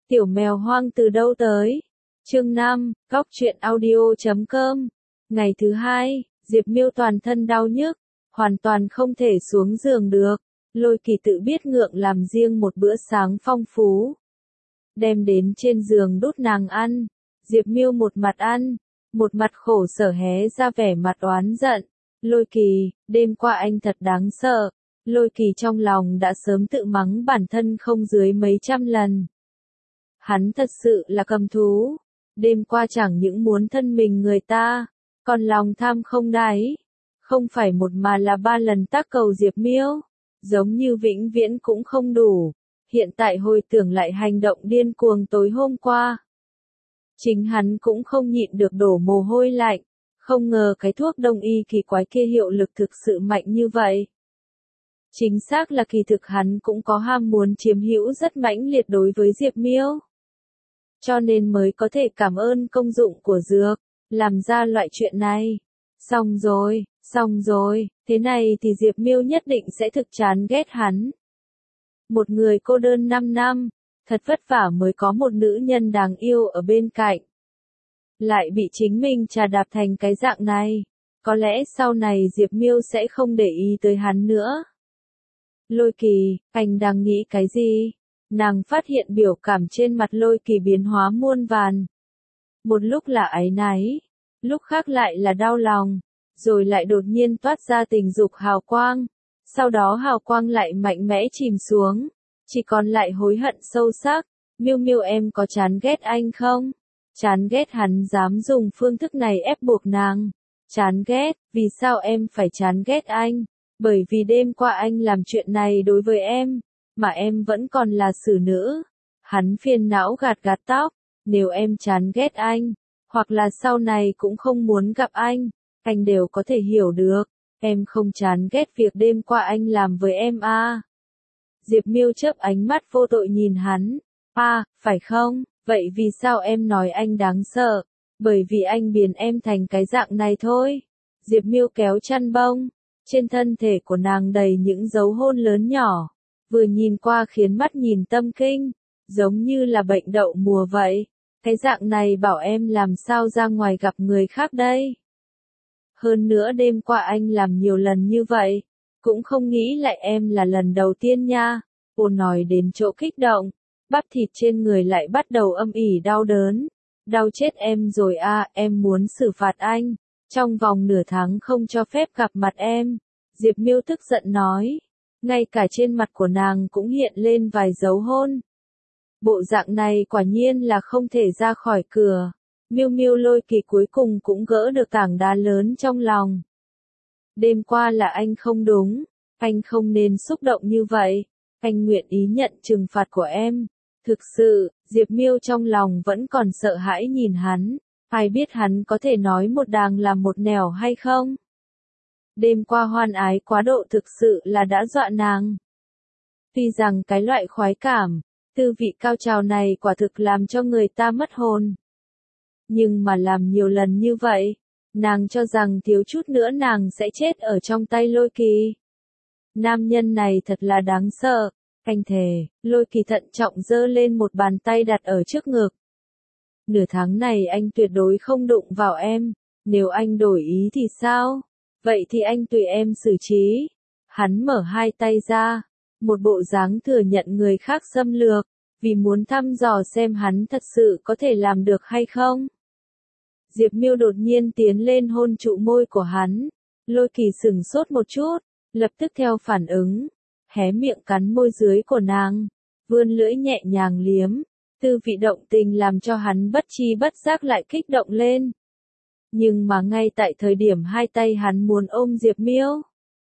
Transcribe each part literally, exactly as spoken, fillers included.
Tiểu mèo hoang từ đâu tới? Chương năm, góc truyện audio chấm com. Ngày thứ hai, Diệp Miêu toàn thân đau nhức, hoàn toàn không thể xuống giường được. Lôi Kỳ tự biết ngượng làm riêng một bữa sáng phong phú, đem đến trên giường đút nàng ăn. Diệp Miêu một mặt ăn, một mặt khổ sở hé ra vẻ mặt oán giận. Lôi Kỳ, đêm qua anh thật đáng sợ. Lôi Kỳ trong lòng đã sớm tự mắng bản thân không dưới mấy trăm lần. Hắn thật sự là cầm thú. Đêm qua chẳng những muốn thân mình người ta, còn lòng tham không đáy. Không phải một mà là ba lần tác cầu Diệp Miêu, giống như vĩnh viễn cũng không đủ. Hiện tại hồi tưởng lại hành động điên cuồng tối hôm qua, chính hắn cũng không nhịn được đổ mồ hôi lạnh. Không ngờ cái thuốc đông y kỳ quái kia hiệu lực thực sự mạnh như vậy. Chính xác là kỳ thực hắn cũng có ham muốn chiếm hữu rất mãnh liệt đối với Diệp Miêu, cho nên mới có thể cảm ơn công dụng của dược, làm ra loại chuyện này. Xong rồi, xong rồi, thế này thì Diệp Miêu nhất định sẽ thực chán ghét hắn. Một người cô đơn năm năm, thật vất vả mới có một nữ nhân đáng yêu ở bên cạnh, lại bị chính mình trà đạp thành cái dạng này. Có lẽ sau này Diệp Miêu sẽ không để ý tới hắn nữa. Lôi Kỳ, anh đang nghĩ cái gì? Nàng phát hiện biểu cảm trên mặt Lôi Kỳ biến hóa muôn vàn. Một lúc là áy náy, lúc khác lại là đau lòng, rồi lại đột nhiên toát ra tình dục hào quang. Sau đó hào quang lại mạnh mẽ chìm xuống, chỉ còn lại hối hận sâu sắc. Miêu Miêu, em có chán ghét anh không? Chán ghét hắn dám dùng phương thức này ép buộc nàng. Chán ghét, vì sao em phải chán ghét anh? Bởi vì đêm qua anh làm chuyện này đối với em, mà em vẫn còn là xử nữ. Hắn phiền não gạt gạt tóc, nếu em chán ghét anh, hoặc là sau này cũng không muốn gặp anh, anh đều có thể hiểu được. Em không chán ghét việc đêm qua anh làm với em à? Diệp Miêu chớp ánh mắt vô tội nhìn hắn. À, phải không? Vậy vì sao em nói anh đáng sợ? Bởi vì anh biến em thành cái dạng này thôi. Diệp Miêu kéo chăn bông, trên thân thể của nàng đầy những dấu hôn lớn nhỏ, vừa nhìn qua khiến mắt nhìn tâm kinh, giống như là bệnh đậu mùa vậy. Cái dạng này bảo em làm sao ra ngoài gặp người khác đây? Hơn nữa đêm qua anh làm nhiều lần như vậy, cũng không nghĩ lại em là lần đầu tiên nha. Cô nói đến chỗ kích động, bắp thịt trên người lại bắt đầu âm ỉ đau đớn. Đau chết em rồi à, em muốn xử phạt anh, trong vòng nửa tháng không cho phép gặp mặt em. Diệp Miêu tức giận nói, ngay cả trên mặt của nàng cũng hiện lên vài dấu hôn. Bộ dạng này quả nhiên là không thể ra khỏi cửa. Miêu Miêu Lôi Kỳ cuối cùng cũng gỡ được tảng đá lớn trong lòng. Đêm qua là anh không đúng, anh không nên xúc động như vậy, anh nguyện ý nhận trừng phạt của em. Thực sự, Diệp Miêu trong lòng vẫn còn sợ hãi nhìn hắn, ai biết hắn có thể nói một đàng làm một nẻo hay không? Đêm qua hoan ái quá độ thực sự là đã dọa nàng. Tuy rằng cái loại khoái cảm, tư vị cao trào này quả thực làm cho người ta mất hồn. Nhưng mà làm nhiều lần như vậy, nàng cho rằng thiếu chút nữa nàng sẽ chết ở trong tay Lôi Kỳ. Nam nhân này thật là đáng sợ. Anh thề. Lôi Kỳ thận trọng giơ lên một bàn tay đặt ở trước ngực. Nửa tháng này anh tuyệt đối không đụng vào em. Nếu anh đổi ý thì sao? Vậy thì anh tùy em xử trí. Hắn mở hai tay ra, một bộ dáng thừa nhận người khác xâm lược, vì muốn thăm dò xem hắn thật sự có thể làm được hay không. Diệp Miêu đột nhiên tiến lên hôn trụ môi của hắn. Lôi Kỳ sửng sốt một chút, lập tức theo phản ứng, hé miệng cắn môi dưới của nàng, vươn lưỡi nhẹ nhàng liếm. Tư vị động tình làm cho hắn bất chi bất giác lại kích động lên. Nhưng mà ngay tại thời điểm hai tay hắn muốn ôm Diệp Miêu,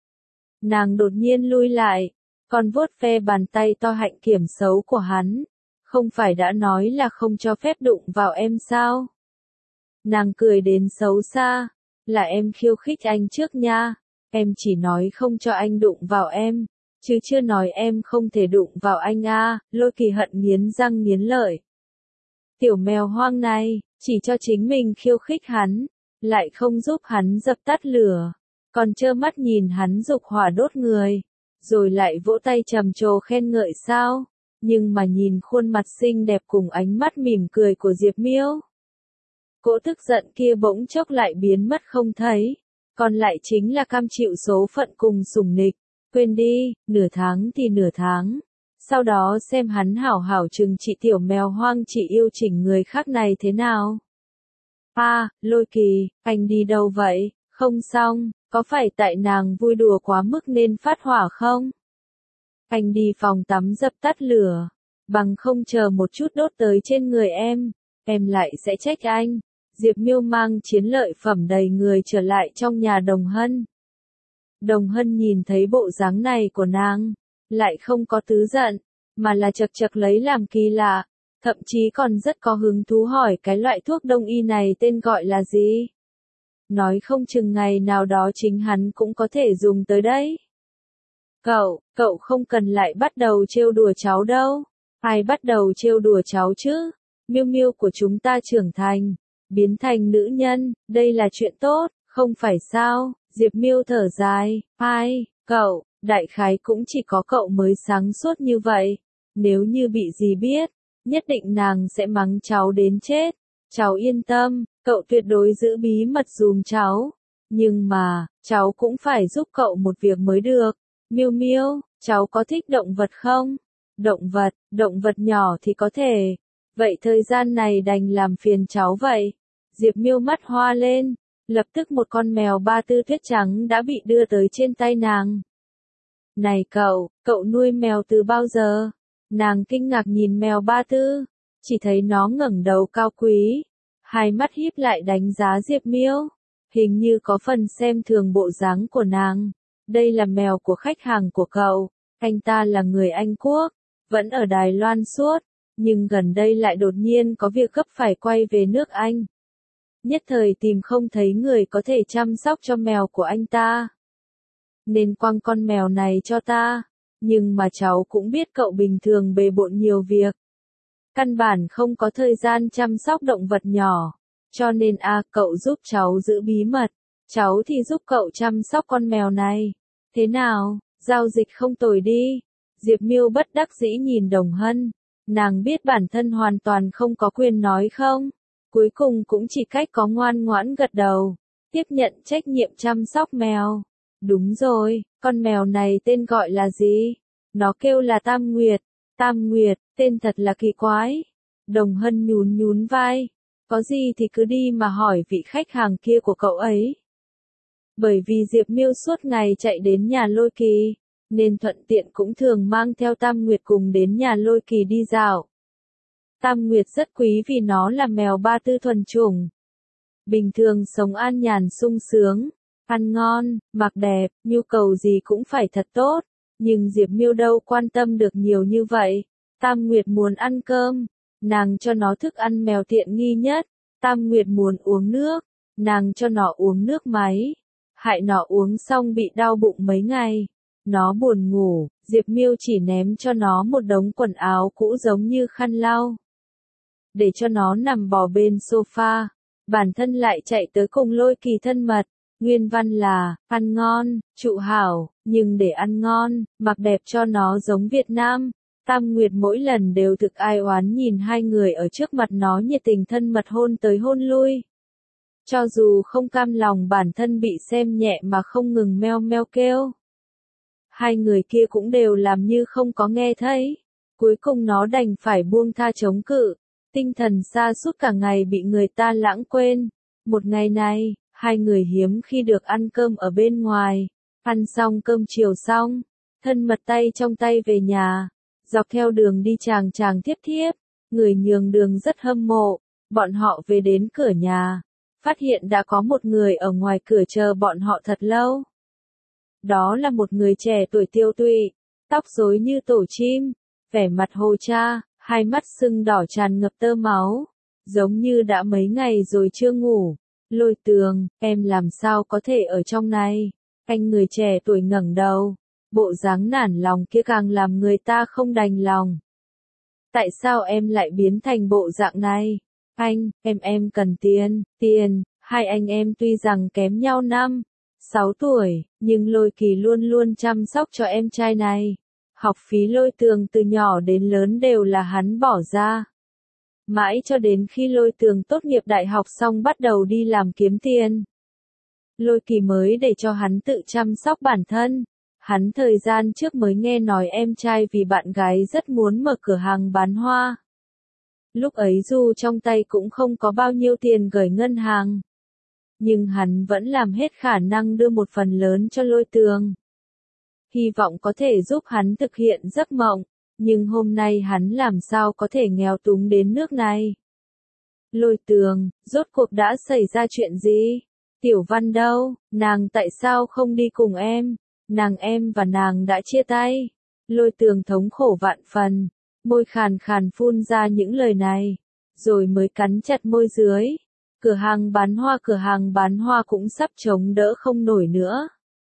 nàng đột nhiên lui lại, còn vuốt ve bàn tay to hạnh kiểm xấu của hắn. Không phải đã nói là không cho phép đụng vào em sao? Nàng cười đến xấu xa, là em khiêu khích anh trước nha. Em chỉ nói không cho anh đụng vào em, chứ chưa nói em không thể đụng vào anh à. Lôi Kỳ hận nghiến răng nghiến lợi. Tiểu mèo hoang này, chỉ cho chính mình khiêu khích hắn, lại không giúp hắn dập tắt lửa, còn trơ mắt nhìn hắn dục hỏa đốt người, rồi lại vỗ tay trầm trồ khen ngợi sao? nhưng mà nhìn khuôn mặt xinh đẹp cùng ánh mắt mỉm cười của Diệp Miêu. Cỗ tức giận kia bỗng chốc lại biến mất không thấy, còn lại chính là cam chịu số phận cùng sủng nịch. Quên đi, nửa tháng thì nửa tháng. Sau đó xem hắn hảo hảo trừng trị tiểu mèo hoang chỉ yêu chỉnh người khác này thế nào. À, Lôi Kỳ, anh đi đâu vậy? Không xong, có phải tại nàng vui đùa quá mức nên phát hỏa không? Anh đi phòng tắm dập tắt lửa, bằng không chờ một chút đốt tới trên người em, em lại sẽ trách anh. Diệp Miêu mang chiến lợi phẩm đầy người trở lại trong nhà Đồng Hân. Đồng Hân nhìn thấy bộ dáng này của nàng, lại không có tứ giận, mà là chật chật lấy làm kỳ lạ, thậm chí còn rất có hứng thú hỏi cái loại thuốc đông y này tên gọi là gì. Nói không chừng ngày nào đó chính hắn cũng có thể dùng tới đấy. Cậu, cậu không cần lại bắt đầu trêu đùa cháu đâu. Ai bắt đầu trêu đùa cháu chứ? Miêu Miêu của chúng ta trưởng thành, biến thành nữ nhân, đây là chuyện tốt, không phải sao? Diệp Miêu thở dài, ai, cậu, đại khái cũng chỉ có cậu mới sáng suốt như vậy. Nếu như bị gì biết, nhất định nàng sẽ mắng cháu đến chết. Cháu yên tâm, cậu tuyệt đối giữ bí mật dùm cháu. Nhưng mà, cháu cũng phải giúp cậu một việc mới được. Miêu Miêu, cháu có thích động vật không? Động vật, động vật nhỏ thì có thể. Vậy thời gian này đành làm phiền cháu vậy. Diệp Miêu mắt hoa lên, lập tức một con mèo ba tư tuyết trắng đã bị đưa tới trên tay nàng. Này cậu, cậu nuôi mèo từ bao giờ? Nàng kinh ngạc nhìn mèo ba tư, chỉ thấy nó ngẩng đầu cao quý, hai mắt híp lại đánh giá Diệp Miêu, hình như có phần xem thường bộ dáng của nàng. Đây là mèo của khách hàng của cậu, anh ta là người Anh Quốc, vẫn ở Đài Loan suốt, nhưng gần đây lại đột nhiên có việc gấp phải quay về nước Anh. Nhất thời tìm không thấy người có thể chăm sóc cho mèo của anh ta. Nên quăng con mèo này cho ta, nhưng mà cháu cũng biết cậu bình thường bề bộn nhiều việc. Căn bản không có thời gian chăm sóc động vật nhỏ, cho nên a à, cậu giúp cháu giữ bí mật, cháu thì giúp cậu chăm sóc con mèo này. Thế nào, giao dịch không tồi đi. Diệp Miêu bất đắc dĩ nhìn Đồng Hân, nàng biết bản thân hoàn toàn không có quyền nói không. Cuối cùng cũng chỉ cách có ngoan ngoãn gật đầu, tiếp nhận trách nhiệm chăm sóc mèo. Đúng rồi, con mèo này tên gọi là gì? Nó kêu là Tam Nguyệt. Tam Nguyệt, tên thật là kỳ quái. Đồng Hân nhún nhún vai. Có gì thì cứ đi mà hỏi vị khách hàng kia của cậu ấy. Bởi vì Diệp Miêu suốt ngày chạy đến nhà Lôi Kỳ, nên thuận tiện cũng thường mang theo Tam Nguyệt cùng đến nhà Lôi Kỳ đi dạo. Tam Nguyệt rất quý vì nó là mèo ba tư thuần chủng. Bình thường sống an nhàn sung sướng, ăn ngon, mặc đẹp, nhu cầu gì cũng phải thật tốt. Nhưng Diệp Miêu đâu quan tâm được nhiều như vậy. Tam Nguyệt muốn ăn cơm, nàng cho nó thức ăn mèo tiện nghi nhất. Tam Nguyệt muốn uống nước, nàng cho nó uống nước máy. Hại nó uống xong bị đau bụng mấy ngày. Nó buồn ngủ, Diệp Miêu chỉ ném cho nó một đống quần áo cũ giống như khăn lau. Để cho nó nằm bò bên sofa, bản thân lại chạy tới cùng Lôi Kỳ thân mật. Nguyên văn là, ăn ngon, trụ hảo, nhưng để ăn ngon, mặc đẹp cho nó giống Việt Nam. Tam Nguyệt mỗi lần đều thực ai oán nhìn hai người ở trước mặt nó nhiệt tình thân mật hôn tới hôn lui. Cho dù không cam lòng bản thân bị xem nhẹ mà không ngừng meo meo kêu. Hai người kia cũng đều làm như không có nghe thấy. Cuối cùng nó đành phải buông tha chống cự. Tinh thần sa sút cả ngày bị người ta lãng quên. Một ngày này, hai người hiếm khi được ăn cơm ở bên ngoài. Ăn xong cơm chiều xong, thân mật tay trong tay về nhà. Dọc theo đường đi chàng chàng thiếp thiếp, người nhường đường rất hâm mộ. Bọn họ về đến cửa nhà, phát hiện đã có một người ở ngoài cửa chờ bọn họ thật lâu. Đó là một người trẻ tuổi tiêu tụy, tóc rối như tổ chim, vẻ mặt hồ cha, hai mắt sưng đỏ tràn ngập tơ máu, giống như đã mấy ngày rồi chưa ngủ. Lôi Tường, em làm sao có thể ở trong này? Anh người trẻ tuổi ngẩng đầu, bộ dáng nản lòng kia càng làm người ta không đành lòng. Tại sao em lại biến thành bộ dạng này? Anh, em em cần tiền, tiền, hai anh em tuy rằng kém nhau năm, sáu tuổi, nhưng Lôi Kỳ luôn luôn chăm sóc cho em trai này. Học phí Lôi Tường từ nhỏ đến lớn đều là hắn bỏ ra. Mãi cho đến khi Lôi Tường tốt nghiệp đại học xong bắt đầu đi làm kiếm tiền. Lôi Kỳ mới để cho hắn tự chăm sóc bản thân. Hắn thời gian trước mới nghe nói em trai vì bạn gái rất muốn mở cửa hàng bán hoa. Lúc ấy dù trong tay cũng không có bao nhiêu tiền gửi ngân hàng. Nhưng hắn vẫn làm hết khả năng đưa một phần lớn cho Lôi Tường. Hy vọng có thể giúp hắn thực hiện giấc mộng, nhưng hôm nay hắn làm sao có thể nghèo túng đến nước này. Lôi Tường, rốt cuộc đã xảy ra chuyện gì? Tiểu Văn đâu, nàng tại sao không đi cùng em? Nàng em và nàng đã chia tay. Lôi Tường thống khổ vạn phần, môi khàn khàn phun ra những lời này, rồi mới cắn chặt môi dưới. Cửa hàng bán hoa cửa hàng bán hoa cũng sắp chống đỡ không nổi nữa.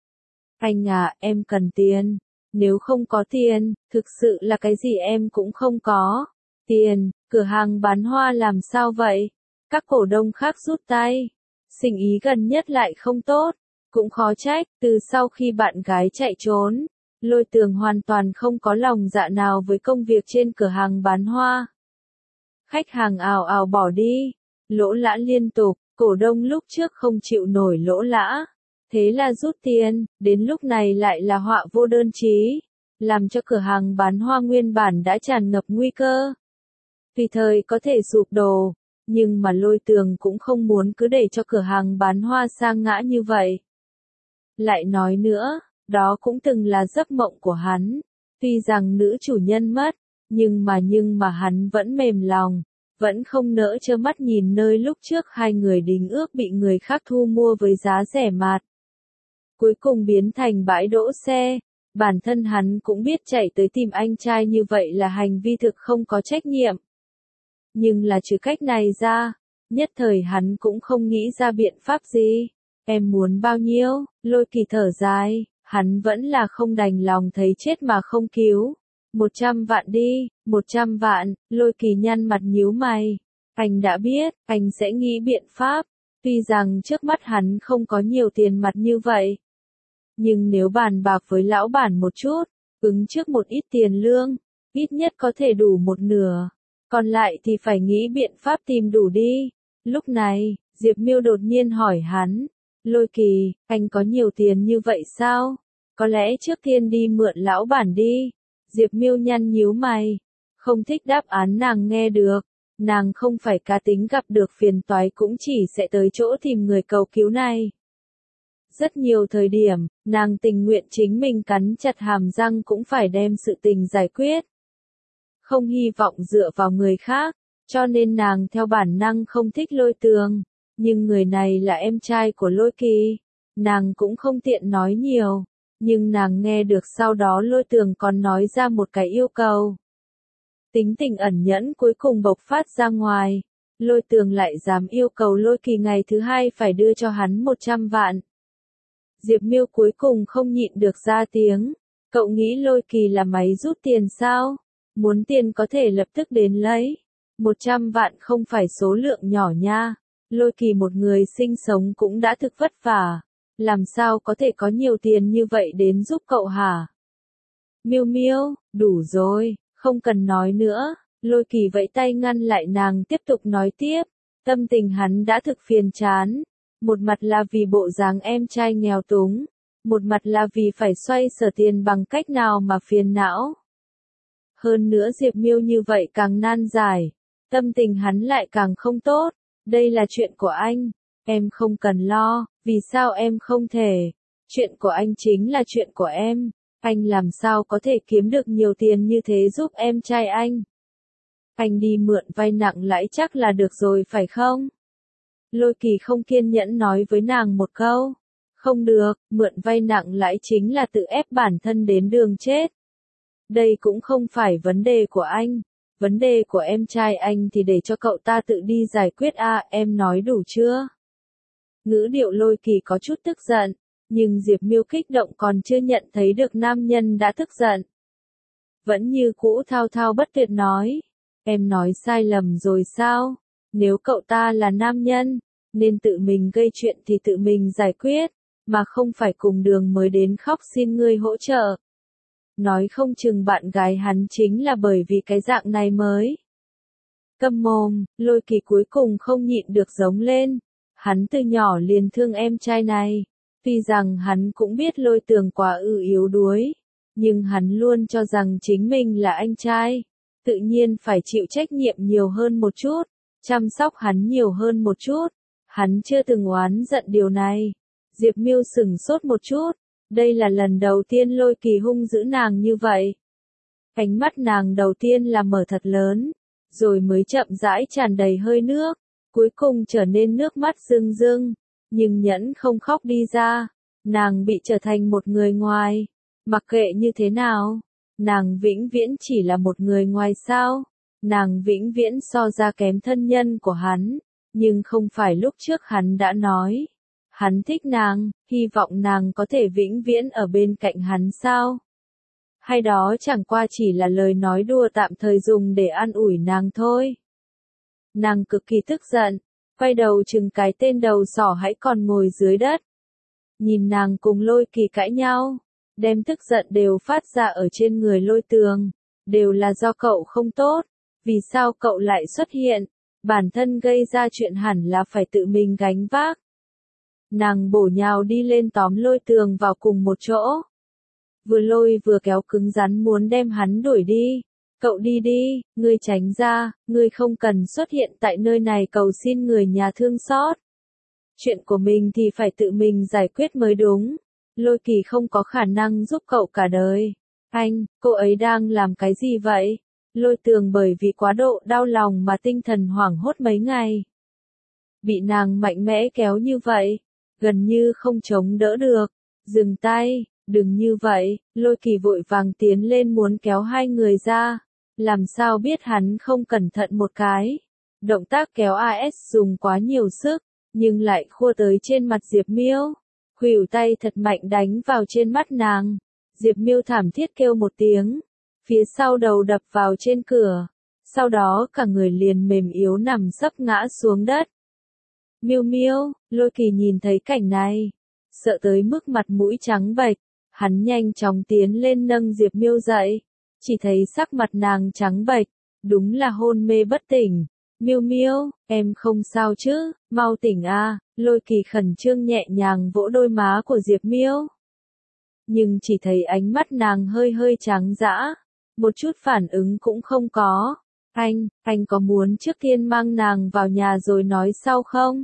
Anh à, em cần tiền. Nếu không có tiền, thực sự là cái gì em cũng không có. Tiền, cửa hàng bán hoa làm sao vậy? Các cổ đông khác rút tay. Sinh ý gần nhất lại không tốt. Cũng khó trách, từ sau khi bạn gái chạy trốn, Lôi Tường hoàn toàn không có lòng dạ nào với công việc trên cửa hàng bán hoa. Khách hàng ào ào bỏ đi, lỗ lã liên tục, cổ đông lúc trước không chịu nổi lỗ lã. Thế là rút tiền, đến lúc này lại là họa vô đơn chí, làm cho cửa hàng bán hoa nguyên bản đã tràn ngập nguy cơ. Tùy thời có thể sụp đổ, nhưng mà Lôi Tường cũng không muốn cứ để cho cửa hàng bán hoa sa ngã như vậy. Lại nói nữa, đó cũng từng là giấc mộng của hắn. Tuy rằng nữ chủ nhân mất, nhưng mà nhưng mà hắn vẫn mềm lòng, vẫn không nỡ trơ mắt nhìn nơi lúc trước hai người đính ước bị người khác thu mua với giá rẻ mạt. Cuối cùng biến thành bãi đỗ xe, bản thân hắn cũng biết chạy tới tìm anh trai như vậy là hành vi thực không có trách nhiệm. Nhưng là trừ cách này ra, nhất thời hắn cũng không nghĩ ra biện pháp gì. Em muốn bao nhiêu? Lôi Kỳ thở dài, hắn vẫn là không đành lòng thấy chết mà không cứu. Một trăm vạn đi, một trăm vạn, Lôi Kỳ nhăn mặt nhíu mày. Anh đã biết, anh sẽ nghĩ biện pháp. Tuy rằng trước mắt hắn không có nhiều tiền mặt như vậy. Nhưng nếu bàn bạc với lão bản một chút, ứng trước một ít tiền lương, ít nhất có thể đủ một nửa. Còn lại thì phải nghĩ biện pháp tìm đủ đi. Lúc này, Diệp Miêu đột nhiên hỏi hắn. Lôi Kỳ, anh có nhiều tiền như vậy sao? Có lẽ trước tiên đi mượn lão bản đi. Diệp Miêu nhăn nhíu mày. Không thích đáp án nàng nghe được. Nàng không phải cá tính gặp được phiền toái cũng chỉ sẽ tới chỗ tìm người cầu cứu này. Rất nhiều thời điểm, nàng tình nguyện chính mình cắn chặt hàm răng cũng phải đem sự tình giải quyết. Không hy vọng dựa vào người khác, cho nên nàng theo bản năng không thích Lôi Tường. Nhưng người này là em trai của Lôi Kỳ. Nàng cũng không tiện nói nhiều. Nhưng nàng nghe được sau đó Lôi Tường còn nói ra một cái yêu cầu. Tính tình ẩn nhẫn cuối cùng bộc phát ra ngoài. Lôi Tường lại dám yêu cầu Lôi Kỳ ngày thứ hai phải đưa cho hắn một trăm vạn. Diệp Miêu cuối cùng không nhịn được ra tiếng. Cậu nghĩ Lôi Kỳ là máy rút tiền sao? Muốn tiền có thể lập tức đến lấy. Một trăm vạn không phải số lượng nhỏ nha. Lôi Kỳ một người sinh sống cũng đã thực vất vả. Làm sao có thể có nhiều tiền như vậy đến giúp cậu hả? Miêu Miêu, đủ rồi, không cần nói nữa. Lôi Kỳ vẫy tay ngăn lại nàng tiếp tục nói tiếp. Tâm tình hắn đã thực phiền chán. Một mặt là vì bộ dáng em trai nghèo túng. Một mặt là vì phải xoay sở tiền bằng cách nào mà phiền não. Hơn nữa Diệp Miêu như vậy càng nan giải. Tâm tình hắn lại càng không tốt. Đây là chuyện của anh. Em không cần lo. Vì sao em không thể? Chuyện của anh chính là chuyện của em. Anh làm sao có thể kiếm được nhiều tiền như thế giúp em trai anh? Anh đi mượn vay nặng lãi chắc là được rồi phải không? Lôi Kỳ không kiên nhẫn nói với nàng một câu. Không được, mượn vay nặng lãi chính là tự ép bản thân đến đường chết. Đây cũng không phải vấn đề của anh. Vấn đề của em trai anh thì để cho cậu ta tự đi giải quyết a à, em nói đủ chưa? Ngữ điệu Lôi Kỳ có chút tức giận, nhưng Diệp Miêu kích động còn chưa nhận thấy được nam nhân đã tức giận. Vẫn như cũ thao thao bất tuyệt nói, em nói sai lầm rồi sao? Nếu cậu ta là nam nhân, nên tự mình gây chuyện thì tự mình giải quyết, mà không phải cùng đường mới đến khóc xin ngươi hỗ trợ. nói không chừng bạn gái hắn chính là bởi vì cái dạng này mới. Câm mồm, Lôi Kỳ cuối cùng không nhịn được giống lên. Hắn từ nhỏ liền thương em trai này. Tuy rằng hắn cũng biết Lôi Tường quá ư yếu đuối, nhưng hắn luôn cho rằng chính mình là anh trai, tự nhiên phải chịu trách nhiệm nhiều hơn một chút, chăm sóc hắn nhiều hơn một chút. Hắn chưa từng oán giận điều này. Diệp Mưu sửng sốt một chút, đây là lần đầu tiên Lôi Kỳ hung dữ nàng như vậy. Ánh mắt nàng đầu tiên là mở thật lớn, rồi mới chậm rãi tràn đầy hơi nước, cuối cùng trở nên nước mắt rưng rưng, nhưng nhẫn không khóc đi ra. Nàng bị trở thành một người ngoài, mặc kệ như thế nào, nàng vĩnh viễn chỉ là một người ngoài sao? Nàng vĩnh viễn so ra kém thân nhân của hắn, nhưng không phải lúc trước hắn đã nói, hắn thích nàng, hy vọng nàng có thể vĩnh viễn ở bên cạnh hắn sao? Hay đó chẳng qua chỉ là lời nói đùa tạm thời dùng để an ủi nàng thôi. Nàng cực kỳ tức giận, quay đầu chừng cái tên đầu sỏ hãy còn ngồi dưới đất. Nhìn nàng cùng Lôi Kỳ cãi nhau, đem tức giận đều phát ra ở trên người Lôi Tường, đều là do cậu không tốt, vì sao cậu lại xuất hiện, bản thân gây ra chuyện hẳn là phải tự mình gánh vác. Nàng bổ nhào đi lên tóm Lôi Tường vào cùng một chỗ. Vừa lôi vừa kéo cứng rắn muốn đem hắn đuổi đi. Cậu đi đi, ngươi tránh ra, ngươi không cần xuất hiện tại nơi này cầu xin người nhà thương xót. Chuyện của mình thì phải tự mình giải quyết mới đúng. Lôi Kỳ không có khả năng giúp cậu cả đời. Anh, cô ấy đang làm cái gì vậy? Lôi Tường bởi vì quá độ đau lòng mà tinh thần hoảng hốt mấy ngày. Bị nàng mạnh mẽ kéo như vậy, gần như không chống đỡ được. Dừng tay, đừng như vậy. Lôi Kỳ vội vàng tiến lên muốn kéo hai người ra. Làm sao biết hắn không cẩn thận một cái. Động tác kéo a ét dùng quá nhiều sức, nhưng lại khua tới trên mặt Diệp Miêu. Khuỷu tay thật mạnh đánh vào trên mắt nàng. Diệp Miêu thảm thiết kêu một tiếng. Phía sau đầu đập vào trên cửa. Sau đó cả người liền mềm yếu nằm sấp ngã xuống đất. Miêu Miêu, Lôi Kỳ nhìn thấy cảnh này, sợ tới mức mặt mũi trắng bệch. Hắn nhanh chóng tiến lên nâng Diệp Miêu dậy. Chỉ thấy sắc mặt nàng trắng bệch, đúng là hôn mê bất tỉnh. Miêu Miêu, em không sao chứ, mau tỉnh a. Lôi Kỳ khẩn trương nhẹ nhàng vỗ đôi má của Diệp Miêu. Nhưng chỉ thấy ánh mắt nàng hơi hơi trắng dã, một chút phản ứng cũng không có. Anh, anh có muốn trước tiên mang nàng vào nhà rồi nói sau không?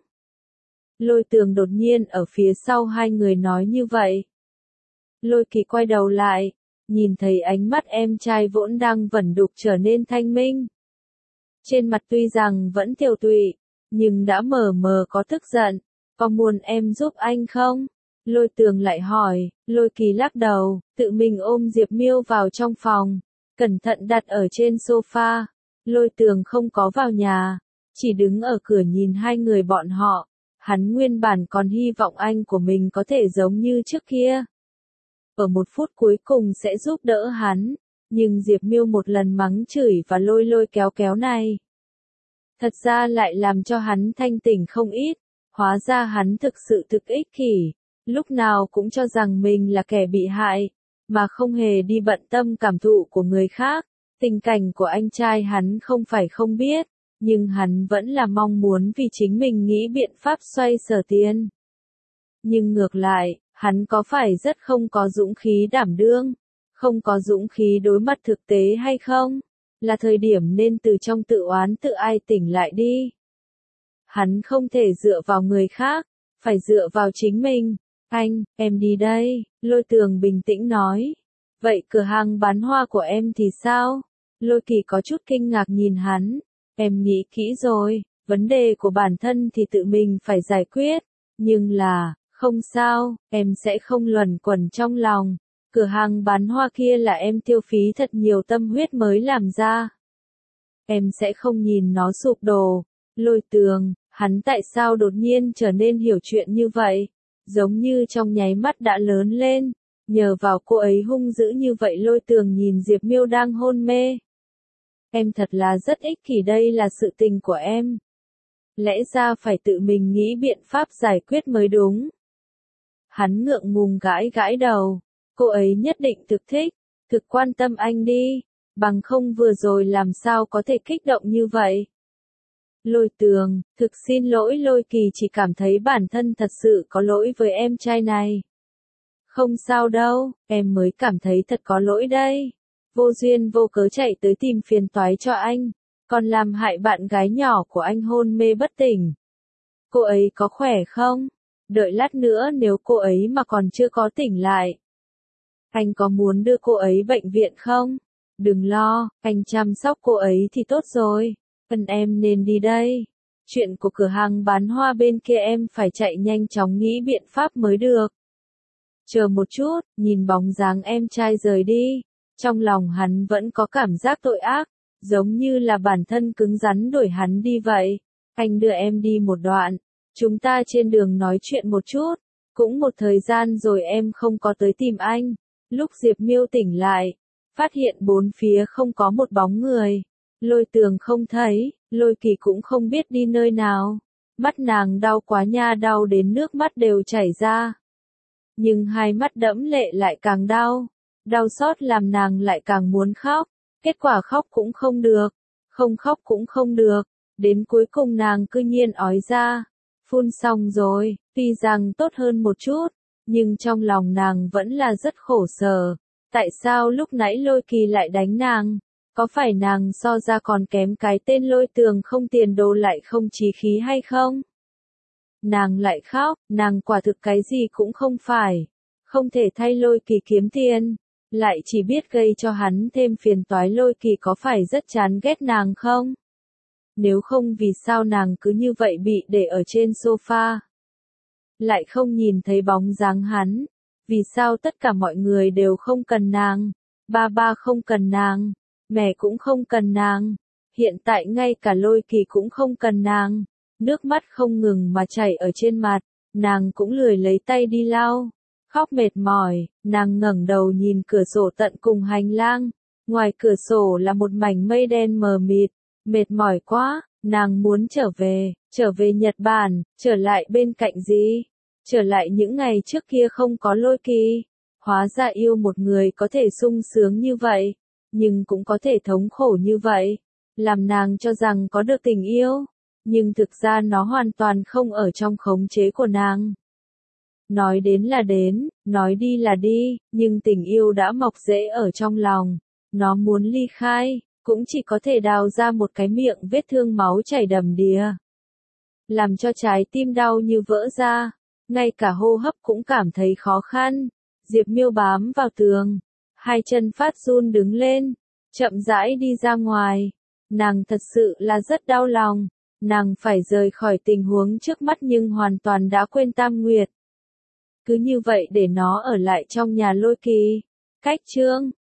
Lôi Tường đột nhiên ở phía sau hai người nói như vậy. Lôi Kỳ quay đầu lại, nhìn thấy ánh mắt em trai vốn đang vẩn đục trở nên thanh minh. Trên mặt tuy rằng vẫn tiều tụy, nhưng đã mờ mờ có tức giận. Có muốn em giúp anh không? Lôi Tường lại hỏi. Lôi Kỳ lắc đầu, tự mình ôm Diệp Miêu vào trong phòng, cẩn thận đặt ở trên sofa. Lôi Tường không có vào nhà, chỉ đứng ở cửa nhìn hai người bọn họ. Hắn nguyên bản còn hy vọng anh của mình có thể giống như trước kia, ở một phút cuối cùng sẽ giúp đỡ hắn, nhưng Diệp Miêu một lần mắng chửi và lôi lôi kéo kéo này, thật ra lại làm cho hắn thanh tỉnh không ít. Hóa ra hắn thực sự thực ích kỷ, lúc nào cũng cho rằng mình là kẻ bị hại, mà không hề đi bận tâm cảm thụ của người khác. Tình cảnh của anh trai hắn không phải không biết, nhưng hắn vẫn là mong muốn vì chính mình nghĩ biện pháp xoay sở tiền. Nhưng ngược lại, hắn có phải rất không có dũng khí đảm đương, không có dũng khí đối mặt thực tế hay không? Là thời điểm nên từ trong tự oán tự ai tỉnh lại đi. Hắn không thể dựa vào người khác, phải dựa vào chính mình. Anh, em đi đây, Lôi Tường bình tĩnh nói. Vậy cửa hàng bán hoa của em thì sao? Lôi Kỳ có chút kinh ngạc nhìn hắn. Em nghĩ kỹ rồi, vấn đề của bản thân thì tự mình phải giải quyết. Nhưng là, không sao, em sẽ không luẩn quẩn trong lòng. Cửa hàng bán hoa kia là em tiêu phí thật nhiều tâm huyết mới làm ra. Em sẽ không nhìn nó sụp đổ. Lôi Tường, hắn tại sao đột nhiên trở nên hiểu chuyện như vậy? Giống như trong nháy mắt đã lớn lên. Nhờ vào cô ấy hung dữ như vậy. Lôi Tường nhìn Diệp Miêu đang hôn mê. Em thật là rất ích kỷ, đây là sự tình của em. Lẽ ra phải tự mình nghĩ biện pháp giải quyết mới đúng. Hắn ngượng ngùng gãi gãi đầu. Cô ấy nhất định thực thích, thực quan tâm anh đi, bằng không vừa rồi làm sao có thể kích động như vậy. Lôi Tường, thực xin lỗi Lôi Kỳ chỉ cảm thấy bản thân thật sự có lỗi với em trai này. Không sao đâu, em mới cảm thấy thật có lỗi đây. Vô duyên vô cớ chạy tới tìm phiền toái cho anh, còn làm hại bạn gái nhỏ của anh hôn mê bất tỉnh. Cô ấy có khỏe không? Đợi lát nữa nếu cô ấy mà còn chưa có tỉnh lại, anh có muốn đưa cô ấy bệnh viện không? Đừng lo, anh chăm sóc cô ấy thì tốt rồi. Cần em nên đi đây. Chuyện của cửa hàng bán hoa bên kia em phải chạy nhanh chóng nghĩ biện pháp mới được. Chờ một chút, nhìn bóng dáng em trai rời đi. Trong lòng hắn vẫn có cảm giác tội ác, giống như là bản thân cứng rắn đuổi hắn đi vậy. Anh đưa em đi một đoạn, chúng ta trên đường nói chuyện một chút. Cũng một thời gian rồi em không có tới tìm anh. Lúc Diệp Miêu tỉnh lại, phát hiện bốn phía không có một bóng người. Lôi Tường không thấy, Lôi Kỳ cũng không biết đi nơi nào. Mắt nàng đau quá nha, đau đến nước mắt đều chảy ra. Nhưng hai mắt đẫm lệ lại càng đau. Đau xót làm nàng lại càng muốn khóc. Kết quả khóc cũng không được, không khóc cũng không được. Đến cuối cùng nàng cư nhiên ói ra. Phun xong rồi, tuy rằng tốt hơn một chút, nhưng trong lòng nàng vẫn là rất khổ sở. Tại sao lúc nãy Lôi Kỳ lại đánh nàng? Có phải nàng so ra còn kém cái tên Lôi Tường không tiền đồ lại không chí khí hay không? Nàng lại khóc, nàng quả thực cái gì cũng không phải. Không thể thay Lôi Kỳ kiếm tiền, lại chỉ biết gây cho hắn thêm phiền toái. Lôi Kỳ có phải rất chán ghét nàng không? Nếu không vì sao nàng cứ như vậy bị để ở trên sofa? Lại không nhìn thấy bóng dáng hắn. Vì sao tất cả mọi người đều không cần nàng? Ba ba không cần nàng, mẹ cũng không cần nàng, hiện tại ngay cả Lôi Kỳ cũng không cần nàng. Nước mắt không ngừng mà chảy ở trên mặt, nàng cũng lười lấy tay đi lau. Khóc mệt mỏi, nàng ngẩng đầu nhìn cửa sổ tận cùng hành lang. Ngoài cửa sổ là một mảnh mây đen mờ mịt. Mệt mỏi quá, nàng muốn trở về, trở về Nhật Bản, trở lại bên cạnh gì? Trở lại những ngày trước kia không có Lôi Kỳ. Hóa ra yêu một người có thể sung sướng như vậy, nhưng cũng có thể thống khổ như vậy. Làm nàng cho rằng có được tình yêu, nhưng thực ra nó hoàn toàn không ở trong khống chế của nàng. Nói đến là đến, nói đi là đi, nhưng tình yêu đã mọc rễ ở trong lòng. Nó muốn ly khai, cũng chỉ có thể đào ra một cái miệng vết thương máu chảy đầm đìa. Làm cho trái tim đau như vỡ ra, ngay cả hô hấp cũng cảm thấy khó khăn. Diệp Miêu bám vào tường, hai chân phát run đứng lên, chậm rãi đi ra ngoài. Nàng thật sự là rất đau lòng, nàng phải rời khỏi tình huống trước mắt nhưng hoàn toàn đã quên Tam Nguyệt. Cứ như vậy để nó ở lại trong nhà Lôi Kỳ. Cách chương